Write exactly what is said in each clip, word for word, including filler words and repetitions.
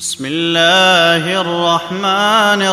بسم الله الرحمن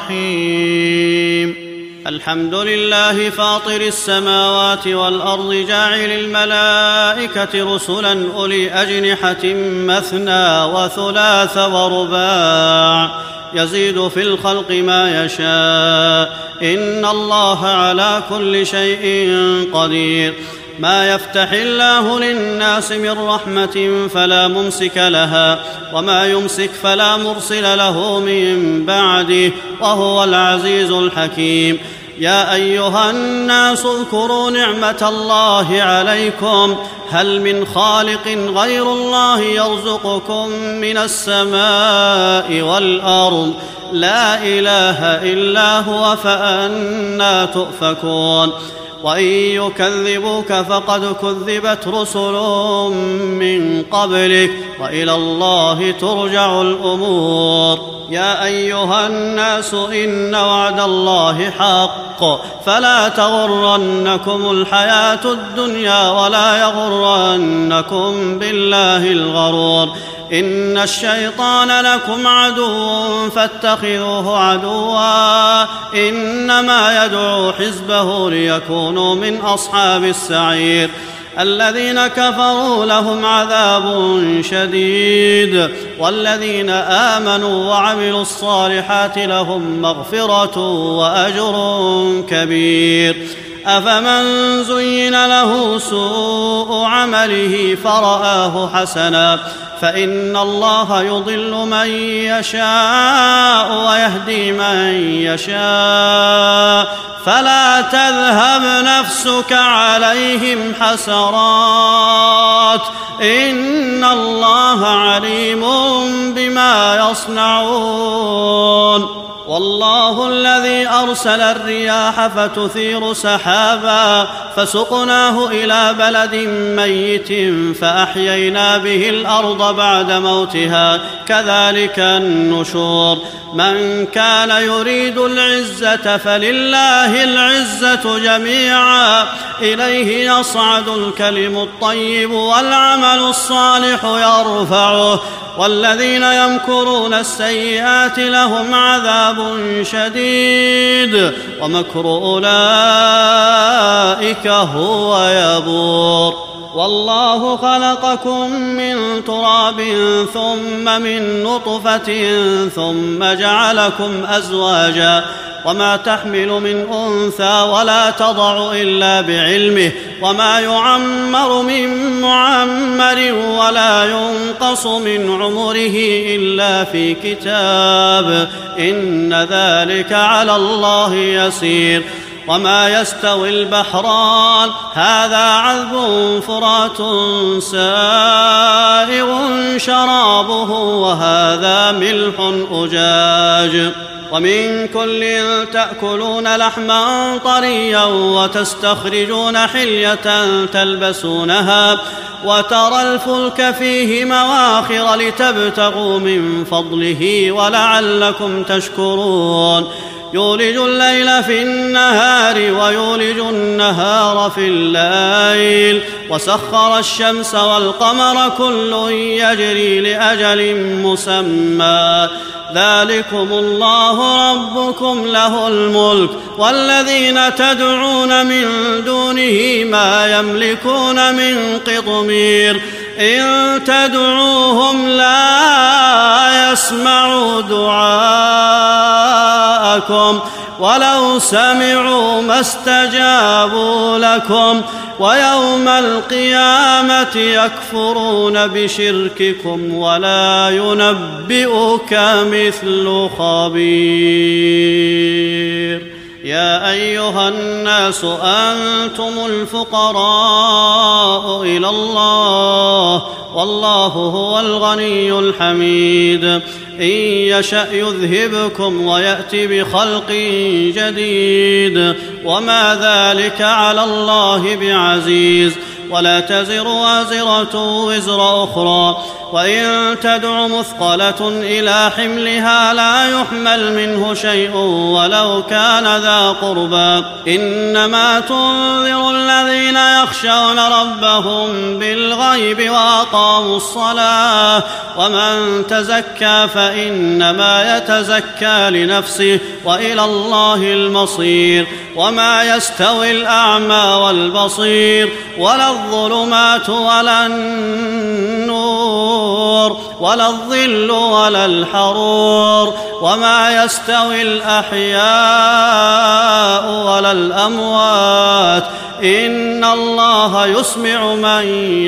الرحيم. الحمد لله فاطر السماوات والأرض جاعل الملائكة رسلا أولي أجنحة مثنى وثلاث ورباع يزيد في الخلق ما يشاء إن الله على كل شيء قدير. ما يفتح الله للناس من رحمة فلا ممسك لها وما يمسك فلا مرسل له من بعده وهو العزيز الحكيم. يا أيها الناس اذكروا نعمة الله عليكم هل من خالق غير الله يرزقكم من السماء والأرض لا إله إلا هو فأنى تؤفكون. وإن يكذبوك فقد كذبت رسل من قبلك وإلى الله ترجع الأمور. يا أيها الناس إن وعد الله حق فلا تغرنكم الحياة الدنيا ولا يغرنكم بالله الغرور. إن الشيطان لكم عدو فاتخذوه عدوا إنما يدعو حزبه ليكونوا من أصحاب السعير. الذين كفروا لهم عذاب شديد والذين آمنوا وعملوا الصالحات لهم مغفرة وأجر كبير. أفمن زين له سوء عمله فرآه حسنا فإن الله يضل من يشاء ويهدي من يشاء فلا تذهب نفسك عليهم حسرات إن الله عليم بما يصنعون. والله الذي أرسل الرياح فتثير سحابا فسقناه إلى بلد ميت فأحيينا به الأرض بعد موتها كذلك النشور. من كان يريد العزة فلله العزة جميعا إليه يصعد الكلم الطيب والعمل الصالح يرفعه والذين يمكرون السيئات لهم عذاب شديد ومكر أولئك هو يبور. والله خلقكم من تراب ثم من نطفة ثم جعلكم أزواجا وما تحمل من أنثى ولا تضع إلا بعلمه وما يعمر من معمر ولا ينقص من عمره إلا في كتاب إن ذلك على الله يسير. وما يستوي البحران هذا عذب فرات سائغ شرابه وهذا ملح أجاج ومن كل تأكلون لحما طريا وتستخرجون حلية تلبسونها وترى الفلك فيه مواخر لتبتغوا من فضله ولعلكم تشكرون. يولج الليل في النهار ويولج النهار في الليل وسخر الشمس والقمر كل يجري لأجل مسمى ذلكم الله ربكم له الملك والذين تدعون من دونه ما يملكون من قطمير إن تدعوهم لا يسمعوا دعاءكم ولو سمعوا ما استجابوا لكم ويوم القيامة يكفرون بشرككم ولا ينبئك مثل خبير. يا أيها الناس أنتم الفقراء إلى الله والله هو الغني الحميد. إن يشأ يذهبكم ويأتي بخلق جديد وما ذلك على الله بعزيز. ولا تزر وازرة وزر أخرى وإن تدع مثقلة إلى حملها لا يحمل منه شيء ولو كان ذا قربى إنما تنذر الذين يخشون ربهم بالغيب وأقاموا الصلاة ومن تزكى فإنما يتزكى لنفسه وإلى الله المصير وما يستوي الأعمى والبصير ولا الظلمات ولا النور ولا الظل ولا الحرور وما يستوي الأحياء ولا الأموات إن الله يسمع من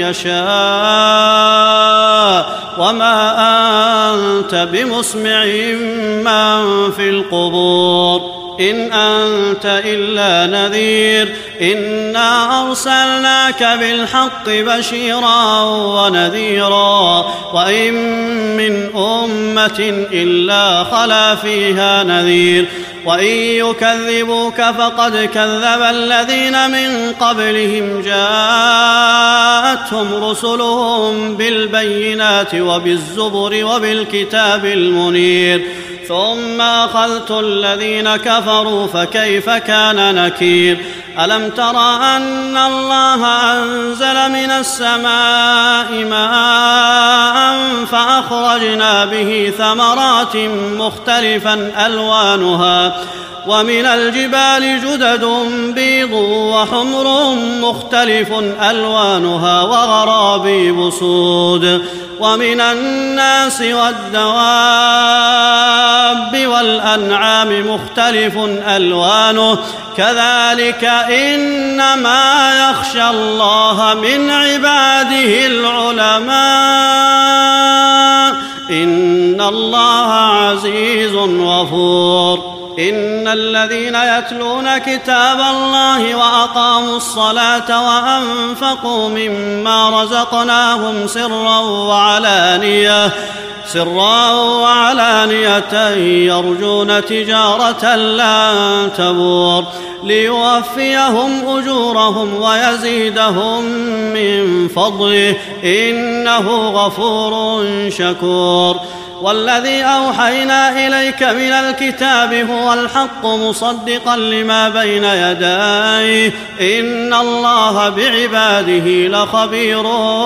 يشاء وما أنت بمسمع من في القبور إن أنت إلا نذير إنا أرسلناك بالحق بشيرا ونذيرا وإن من أمة إلا خلا فيها نذير وإن يكذبوك فقد كذب الذين من قبلهم جاءتهم رسلهم بالبينات وبالزبر وبالكتاب المنير ثم أخذت الذين كفروا فكيف كان نكير ألم تر أن الله أنزل من السماء ماء فأخرجنا به ثمرات مختلفا ألوانها ومن الجبال جدد بيض وحمر مختلف ألوانها وغرابيب سود ومن الناس والدواب والأنعام مختلف ألوانه كذلك إنما يخشى الله من عباده العلماء إن الله عزيز غفور إن الذين يتلون كتاب الله وأقاموا الصلاة وأنفقوا مما رزقناهم سرا وعلانية سرا وعلانية يرجون تجارة لن تبور ليوفيهم أجورهم ويزيدهم من فضله إنه غفور شكور والذي أوحينا إليك من الكتاب هو الحق مصدقا لما بين يديه إن الله بعباده لخبير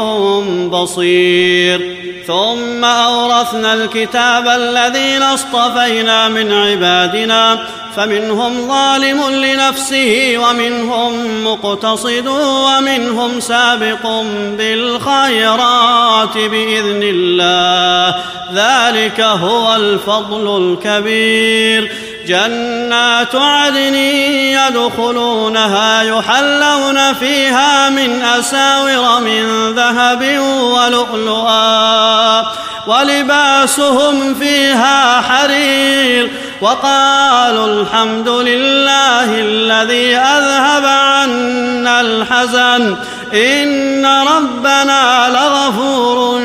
بصير ثم أورثنا الكتاب الذين اصطفينا من عبادنا فمنهم ظالم لنفسه ومنهم مقتصد ومنهم سابق بالخيرات بإذن الله ذلك هو الفضل الكبير جنات عدن يدخلونها يحلون فيها من أساور من ذهب ولؤلؤا ولباسهم فيها حرير وقالوا الحمد لله الذي أذهب عنا الحزن إن ربنا لغفور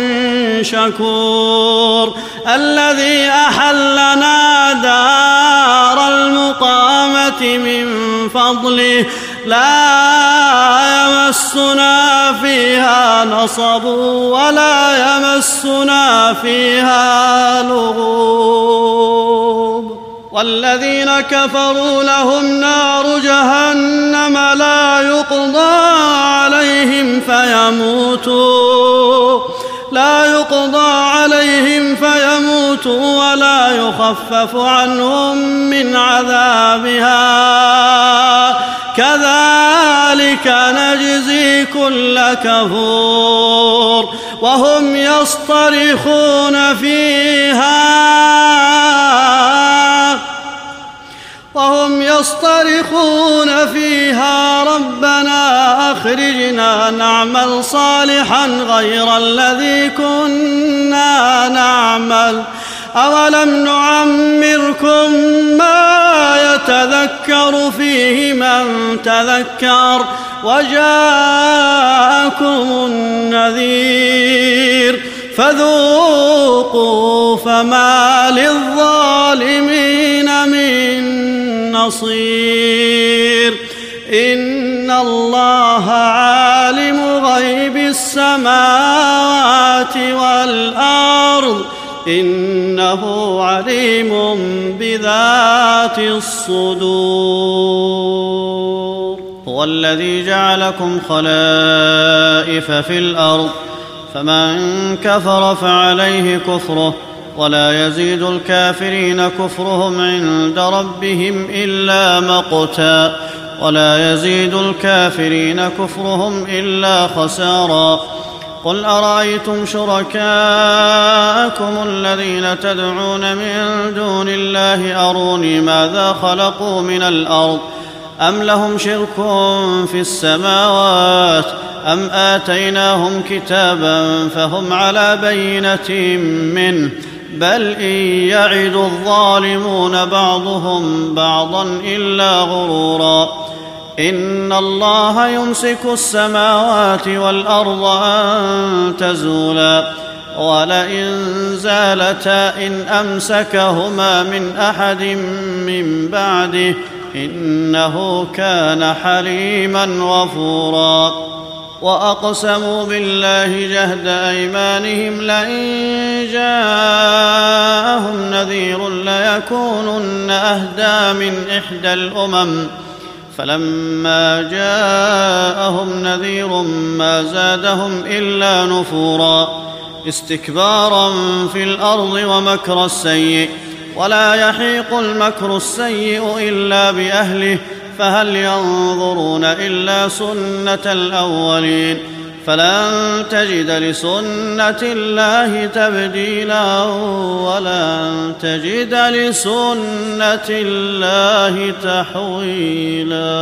شكور الذي أحلنا دار المقامة من فضله لا يمسنا فيها نصب ولا يمسنا فيها لغوب والذين كفروا لهم نار جهنم لا يقضى عليهم فيموتوا لا يقضى عليهم فيموتوا ولا يخفف عنهم من عذابها كذلك نجزي كل كفور وهم يصطرخون فيها وهم يصطرخون فيها ربنا أخرجنا نعمل صالحا غير الذي كنا نعمل أولم نعمركم ما يتذكر فيه من تذكر وجاءكم النذير فذوقوا فما للظالمين من نصير إن إن الله عالم غيب السماوات والأرض إنه عليم بذات الصدور. هو الذي جعلكم خلائف في الأرض فمن كفر فعليه كفره ولا يزيد الكافرين كفرهم عند ربهم إلا مقتا ولا يزيد الكافرين كفرهم إلا خسارا. قل أرأيتم شركاءكم الذين تدعون من دون الله أروني ماذا خلقوا من الأرض أم لهم شرك في السماوات أم آتيناهم كتابا فهم على بينة منه بل إن يعد الظالمون بعضهم بعضا إلا غرورا. إن الله يمسك السماوات والأرض أن تزولا ولئن زالتا إن أمسكهما من أحد من بعده إنه كان حليما غفورا. وأقسموا بالله جهد أيمانهم لئن جاءهم نذير ليكونن أهدى من إحدى الأمم فلما جاءهم نذير ما زادهم إلا نفورا استكبارا في الأرض ومكر السيء ولا يحيق المكر السيء إلا بأهله فهل ينظرون إلا سنة الأولين فلن تجد لسنة الله تبديلا ولن تجد لسنة الله تحويلا.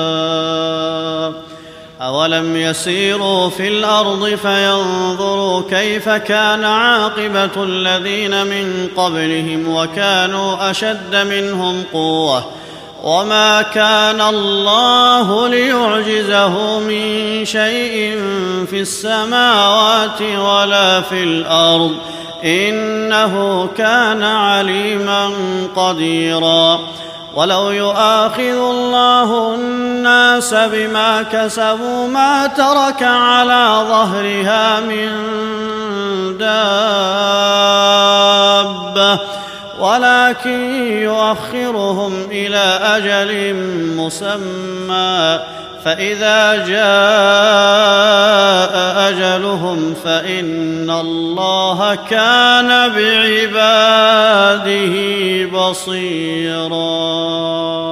أولم يسيروا في الأرض فينظروا كيف كان عاقبة الذين من قبلهم وكانوا أشد منهم قوة وما كان الله ليعجزه من شيء في السماوات ولا في الأرض إنه كان عليما قديرا. ولو يؤاخذ الله الناس بما كسبوا ما ترك على ظهرها من دابة ولكن يؤخرهم إلى أجل مسمى فإذا جاء أجلهم فإن الله كان بعباده بصيراً.